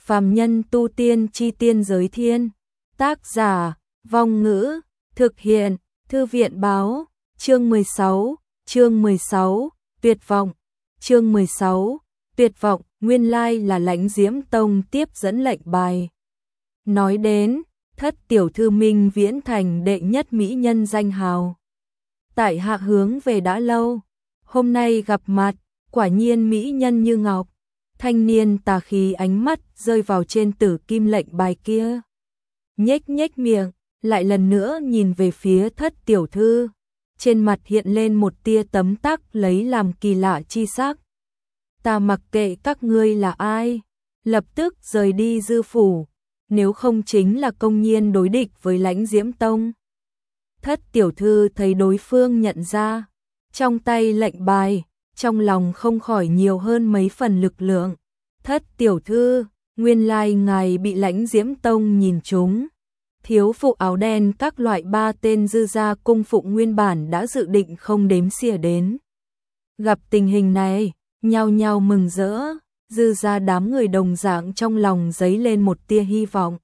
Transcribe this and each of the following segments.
Phàm nhân tu tiên chi tiên giới thiên. Tác giả, Vong Ngữ, thực hiện, Thư viện báo, chương 16, tuyệt vọng, chương 16, tuyệt vọng, nguyên lai là Lãnh Diễm Tông tiếp dẫn lệnh bài. Nói đến, Thất tiểu thư Minh Viễn thành đệ nhất mỹ nhân danh hào. Tại hạ hướng về đã lâu, hôm nay gặp mặt, quả nhiên mỹ nhân như ngọc. Thanh niên tà khí ánh mắt rơi vào trên tử kim lệnh bài kia. Nhếch miệng, lại lần nữa nhìn về phía Thất tiểu thư. Trên mặt hiện lên một tia tấm tắc lấy làm kỳ lạ chi sắc. Ta mặc kệ các ngươi là ai, lập tức rời đi dư phủ, nếu không chính là công nhiên đối địch với Lãnh Diễm Tông. Thất tiểu thư thấy đối phương nhận ra, trong tay lệnh bài, trong lòng không khỏi nhiều hơn mấy phần lực lượng. Thất tiểu thư, nguyên lai ngài bị Lãnh Diễm Tông nhìn trúng. Thiếu phụ áo đen các loại ba tên dư gia cung phụng nguyên bản đã dự định không đếm xỉa đến. Gặp tình hình này, nhao nhao mừng rỡ, dư gia đám người đồng dạng trong lòng dấy lên một tia hy vọng.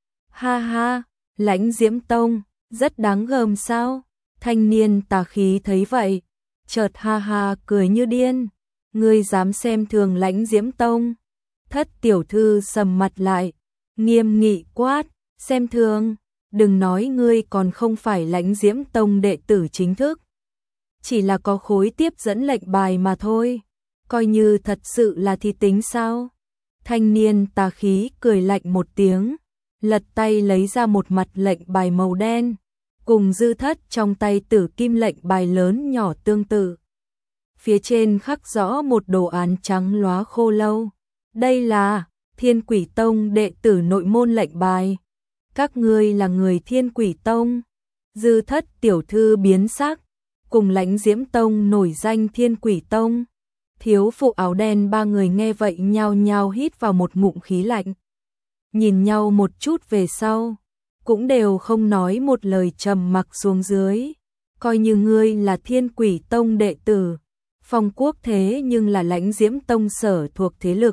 Ha ha, Lãnh Diễm Tông, rất đáng gờm sao? Thanh niên tà khí thấy vậy, chợt ha ha cười như điên. Ngươi dám xem thường Lãnh Diễm Tông? Thất tiểu thư sầm mặt lại, nghiêm nghị quát, xem thường, đừng nói ngươi còn không phải Lãnh Diễm Tông đệ tử chính thức. Chỉ là có khối tiếp dẫn lệnh bài mà thôi, coi như thật sự là thì tính sao? Thanh niên tà khí cười lạnh một tiếng, lật tay lấy ra một mặt lệnh bài màu đen, cùng dư thất trong tay tử kim lệnh bài lớn nhỏ tương tự. Phía trên khắc rõ một đồ án trắng lóa khô lâu. Đây là Thiên Quỷ Tông đệ tử nội môn lệnh bài. Các ngươi là người Thiên Quỷ Tông. Dư thất tiểu thư biến sắc, cùng Lãnh Diễm Tông nổi danh Thiên Quỷ Tông. Thiếu phụ áo đen ba người nghe vậy nhao nhao hít vào một ngụm khí lạnh. Nhìn nhau một chút về sau, cũng đều không nói một lời, trầm mặc xuống dưới. Coi như ngươi là Thiên Quỷ Tông đệ tử, Phong Quốc thế nhưng là Lãnh Diễm Tông sở thuộc thế lực.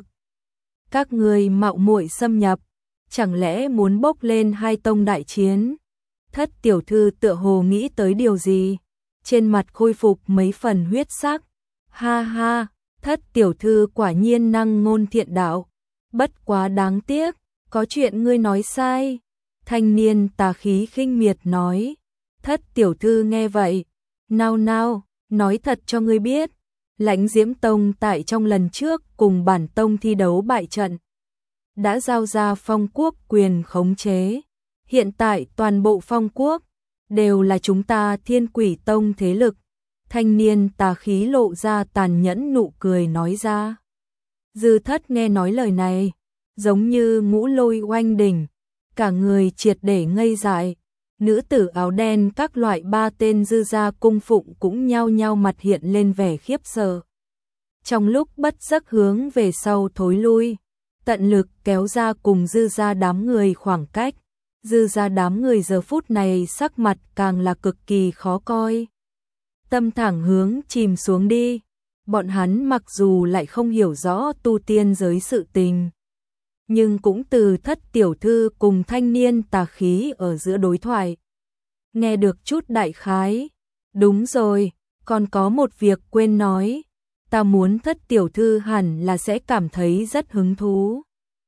Các ngươi mạo muội xâm nhập, chẳng lẽ muốn bốc lên hai tông đại chiến? Thất tiểu thư tựa hồ nghĩ tới điều gì, trên mặt khôi phục mấy phần huyết sắc. Ha ha, Thất tiểu thư quả nhiên năng ngôn thiện đạo, bất quá đáng tiếc, có chuyện ngươi nói sai. Thanh niên tà khí khinh miệt nói. Thất tiểu thư nghe vậy, nao, nói thật cho ngươi biết, Lãnh Diễm Tông tại trong lần trước cùng bản tông thi đấu bại trận, đã giao ra Phong Quốc quyền khống chế. Hiện tại toàn bộ Phong Quốc đều là chúng ta Thiên Quỷ Tông thế lực. Thanh niên tà khí lộ ra tàn nhẫn nụ cười nói ra. Dư thất nghe nói lời này, giống như ngũ lôi oanh đỉnh, cả người triệt để ngây dại. Nữ tử áo đen các loại ba tên dư gia cung phụng cũng nhao nhao mặt hiện lên vẻ khiếp sợ. Trong lúc bất giác hướng về sau thối lui, tận lực kéo ra cùng dư gia đám người khoảng cách. Dư gia đám người giờ phút này sắc mặt càng là cực kỳ khó coi. Tâm thẳng hướng chìm xuống đi. Bọn hắn mặc dù lại không hiểu rõ tu tiên giới sự tình, nhưng cũng từ thất tiểu thư cùng thanh niên tà khí ở giữa đối thoại nghe được chút đại khái. Đúng rồi, còn có một việc quên nói, ta muốn thất tiểu thư hẳn là sẽ cảm thấy rất hứng thú.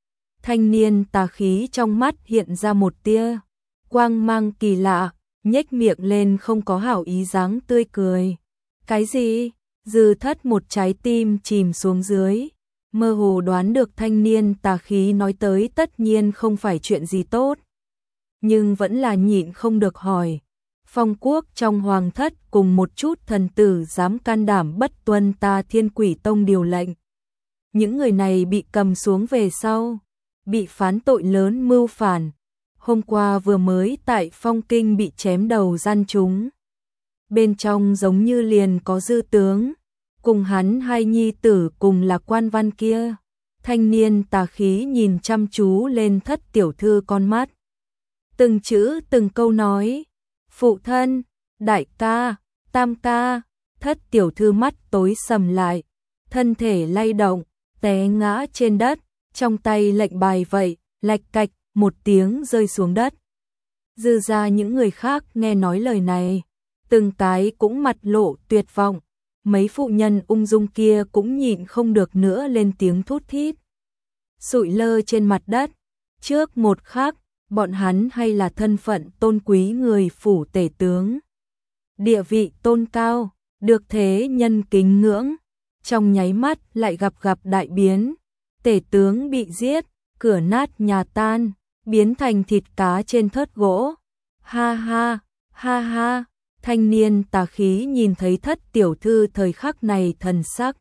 Thanh niên tà khí trong mắt hiện ra một tia quang mang kỳ lạ, nhếch miệng lên không có hảo ý dáng tươi cười. Cái gì? Dư thất một trái tim chìm xuống dưới, mơ hồ đoán được thanh niên tà khí nói tới tất nhiên không phải chuyện gì tốt, nhưng vẫn là nhịn không được hỏi. Phong Quốc trong hoàng thất cùng một chút thần tử dám can đảm bất tuân ta Thiên Quỷ Tông điều lệnh. Những người này bị cầm xuống về sau, bị phán tội lớn mưu phản. Hôm qua vừa mới tại Phong Kinh bị chém đầu gian chúng. Bên trong giống như liền có dư tướng, cùng hắn hai nhi tử cùng là quan văn kia. Thanh niên tà khí nhìn chăm chú lên thất tiểu thư con mắt, từng chữ từng câu nói. Phụ thân, đại ca, tam ca. Thất tiểu thư mắt tối sầm lại, thân thể lay động, té ngã trên đất, trong tay lệnh bài vậy, lạch cạch, một tiếng rơi xuống đất. Dư ra những người khác nghe nói lời này, từng cái cũng mặt lộ tuyệt vọng, mấy phụ nhân ung dung kia cũng nhịn không được nữa lên tiếng thút thít. Sụi lơ trên mặt đất, trước một khắc, bọn hắn hay là thân phận tôn quý người phủ tể tướng. Địa vị tôn cao, được thế nhân kính ngưỡng, trong nháy mắt lại gặp đại biến. Tể tướng bị giết, cửa nát nhà tan, biến thành thịt cá trên thớt gỗ. Ha ha, ha ha, thanh niên tà khí nhìn thấy Thất tiểu thư thời khắc này thần sắc.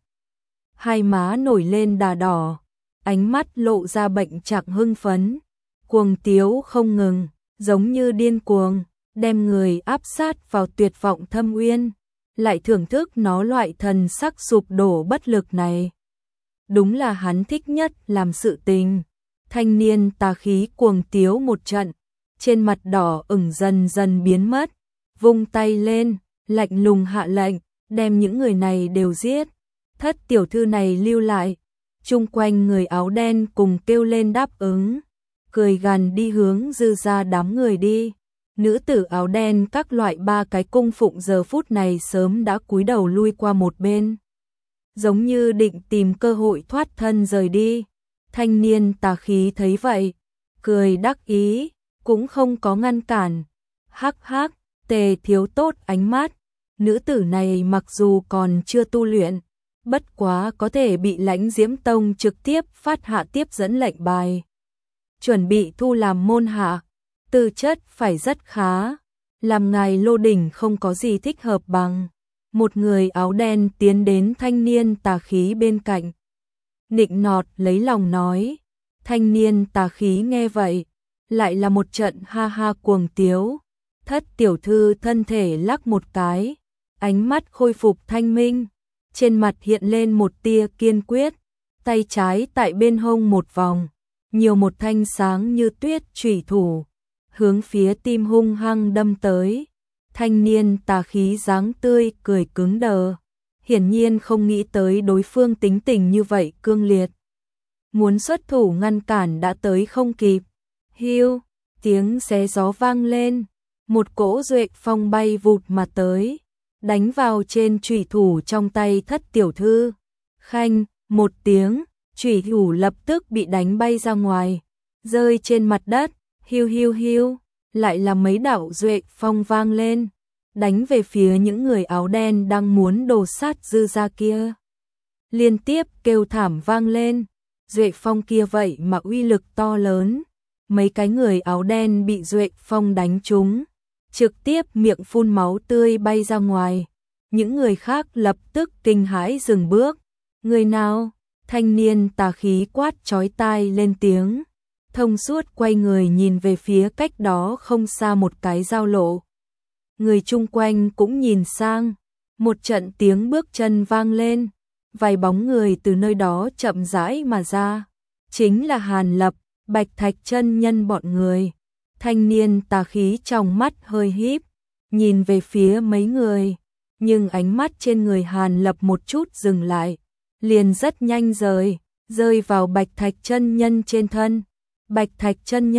Hai má nổi lên đà đỏ, ánh mắt lộ ra bệnh trạng hưng phấn, cuồng tiếu không ngừng, giống như điên cuồng, đem người áp sát vào tuyệt vọng thâm uyên, lại thưởng thức nó loại thần sắc sụp đổ bất lực này. Đúng là hắn thích nhất làm sự tình. Thanh niên tà khí cuồng tiếu một trận, trên mặt đỏ ửng dần dần biến mất, vung tay lên, lạnh lùng hạ lệnh, đem những người này đều giết. Thất tiểu thư này lưu lại, chung quanh người áo đen cùng kêu lên đáp ứng, cười gằn đi hướng Dư ra đám người đi. Nữ tử áo đen các loại ba cái cung phụng giờ phút này sớm đã cúi đầu lui qua một bên, giống như định tìm cơ hội thoát thân rời đi. Thanh niên tà khí thấy vậy, cười đắc ý, cũng không có ngăn cản. Hắc hắc, Tề thiếu tốt ánh mắt, nữ tử này mặc dù còn chưa tu luyện, bất quá có thể bị Lãnh Diễm Tông trực tiếp phát hạ tiếp dẫn lệnh bài, chuẩn bị thu làm môn hạ, tư chất phải rất khá, làm ngài Lô Đỉnh không có gì thích hợp bằng. Một người áo đen tiến đến thanh niên tà khí bên cạnh, nịnh nọt lấy lòng nói. Thanh niên tà khí nghe vậy, lại là một trận ha ha cuồng tiếu. Thất tiểu thư thân thể lắc một cái, ánh mắt khôi phục thanh minh, trên mặt hiện lên một tia kiên quyết, tay trái tại bên hông một vòng, nhiều một thanh sáng như tuyết chủy thủ, hướng phía tim hung hăng đâm tới. Thanh niên tà khí dáng tươi cười cứng đờ, hiển nhiên không nghĩ tới đối phương tính tình như vậy cương liệt. Muốn xuất thủ ngăn cản đã tới không kịp. Hiu, tiếng xé gió vang lên, một cỗ duệ phong bay vụt mà tới, đánh vào trên chủy thủ trong tay thất tiểu thư. Khanh, một tiếng, chủy thủ lập tức bị đánh bay ra ngoài, rơi trên mặt đất. Hiu hiu hiu, lại là mấy đạo duệ phong vang lên, đánh về phía những người áo đen đang muốn đồ sát Dư ra kia. Liên tiếp kêu thảm vang lên, duệ phong kia vậy mà uy lực to lớn, mấy cái người áo đen bị duệ phong đánh trúng, trực tiếp miệng phun máu tươi bay ra ngoài. Những người khác lập tức kinh hãi dừng bước. Người nào? Thanh niên tà khí quát chói tai lên tiếng, thông suốt quay người nhìn về phía cách đó không xa một cái giao lộ. Người chung quanh cũng nhìn sang, một trận tiếng bước chân vang lên, vài bóng người từ nơi đó chậm rãi mà ra, chính là Hàn Lập, Bạch Thạch chân nhân bọn người. Thanh niên tà khí trong mắt hơi híp, nhìn về phía mấy người, nhưng ánh mắt trên người Hàn Lập một chút dừng lại, liền rất nhanh rơi vào Bạch Thạch chân nhân trên thân. Bạch Thạch chân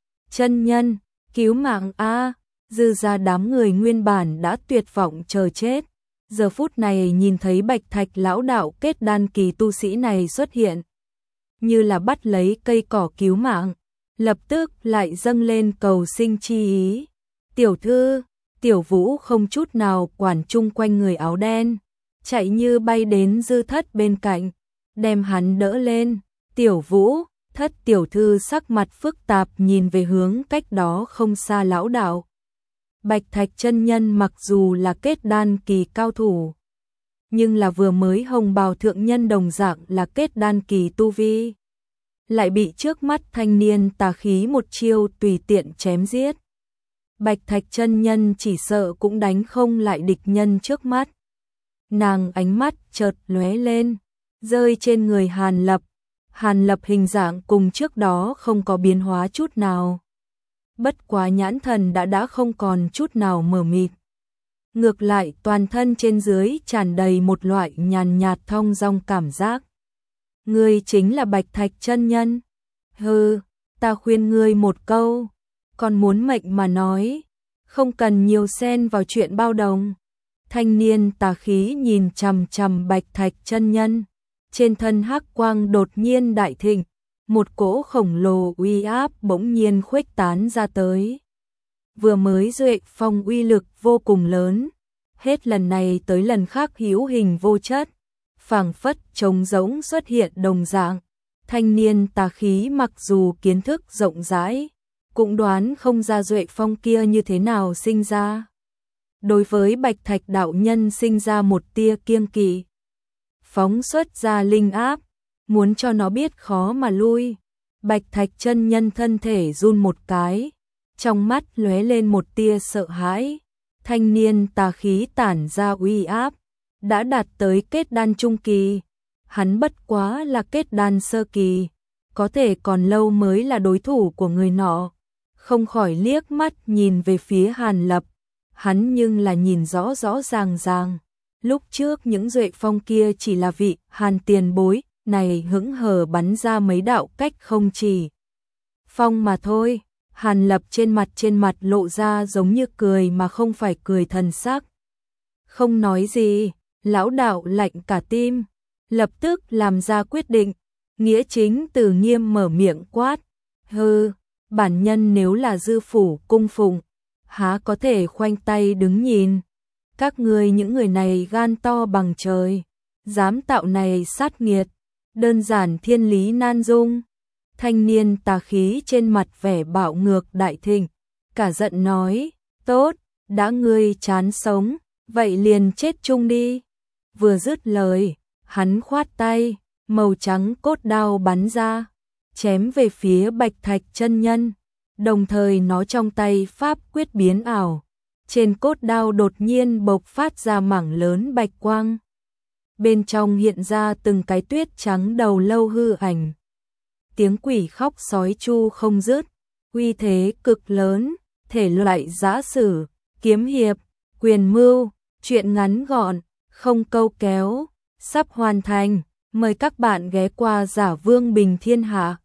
nhân, cứu mạng a! Dư ra đám người nguyên bản đã tuyệt vọng chờ chết, giờ phút này nhìn thấy Bạch Thạch lão đạo kết đan kỳ tu sĩ này xuất hiện, như là bắt lấy cây cỏ cứu mạng, lập tức lại dâng lên cầu sinh chi ý. Tiểu thư, Tiểu Vũ không chút nào quản chung quanh người áo đen, chạy như bay đến Dư Thất bên cạnh, đem hắn đỡ lên. Tiểu Vũ, Thất tiểu thư sắc mặt phức tạp nhìn về hướng cách đó không xa lão đạo. Bạch Thạch chân nhân mặc dù là kết đan kỳ cao thủ, nhưng là vừa mới hồng bào thượng nhân đồng dạng là kết đan kỳ tu vi, lại bị trước mắt thanh niên tà khí một chiêu tùy tiện chém giết. Bạch Thạch chân nhân chỉ sợ cũng đánh không lại địch nhân trước mắt. Nàng ánh mắt chợt lóe lên, rơi trên người Hàn Lập. Hàn Lập hình dạng cùng trước đó không có biến hóa chút nào. Bất quá nhãn thần đã không còn chút nào mờ mịt. Ngược lại toàn thân trên dưới tràn đầy một loại nhàn nhạt thong dong cảm giác. Ngươi chính là Bạch Thạch chân nhân. Hừ, ta khuyên ngươi một câu, còn muốn mệnh mà nói, không cần nhiều xen vào chuyện bao đồng. Thanh niên tà khí nhìn chằm chằm Bạch Thạch chân nhân, trên thân hắc quang đột nhiên đại thịnh, một cỗ khổng lồ uy áp bỗng nhiên khuếch tán ra tới. Vừa mới duệ phong uy lực vô cùng lớn, hết lần này tới lần khác hữu hình vô chất, phảng phất trống rỗng xuất hiện đồng dạng. Thanh niên tà khí mặc dù kiến thức rộng rãi, cũng đoán không ra duệ phong kia như thế nào sinh ra. Đối với Bạch Thạch đạo nhân sinh ra một tia kiêng kỵ, phóng xuất ra linh áp, muốn cho nó biết khó mà lui. Bạch Thạch chân nhân thân thể run một cái, trong mắt lóe lên một tia sợ hãi. Thanh niên tà khí tản ra uy áp, đã đạt tới kết đan trung kỳ, hắn bất quá là kết đan sơ kỳ, có thể còn lâu mới là đối thủ của người nọ. Không khỏi liếc mắt nhìn về phía Hàn Lập, hắn nhưng là nhìn rõ rõ ràng ràng. Lúc trước những duệ phong kia chỉ là vị Hàn tiền bối này hững hờ bắn ra mấy đạo cách không chỉ phong mà thôi. Hàn Lập trên mặt lộ ra giống như cười mà không phải cười thần sắc. Không nói gì, lão đạo lạnh cả tim, lập tức làm ra quyết định. Nghĩa chính từ nghiêm mở miệng quát, hừ, bản nhân nếu là dư phủ cung phụng, há có thể khoanh tay đứng nhìn. Các ngươi những người này gan to bằng trời, dám tạo này sát nghiệt, đơn giản thiên lý nan dung. Thanh niên tà khí trên mặt vẻ bạo ngược đại thịnh, cả giận nói, tốt, đã ngươi chán sống, vậy liền chết chung đi. Vừa dứt lời, hắn khoát tay, màu trắng cốt đao bắn ra, chém về phía Bạch Thạch chân nhân, đồng thời nó trong tay pháp quyết biến ảo. Trên cốt đao đột nhiên bộc phát ra mảng lớn bạch quang. Bên trong hiện ra từng cái tuyết trắng đầu lâu hư ảnh. Tiếng quỷ khóc sói chu không dứt, uy thế cực lớn, thể loại giã sử, kiếm hiệp, quyền mưu, truyện ngắn gọn, không câu kéo, sắp hoàn thành. Mời các bạn ghé qua Giả Vương Bình Thiên Hạ.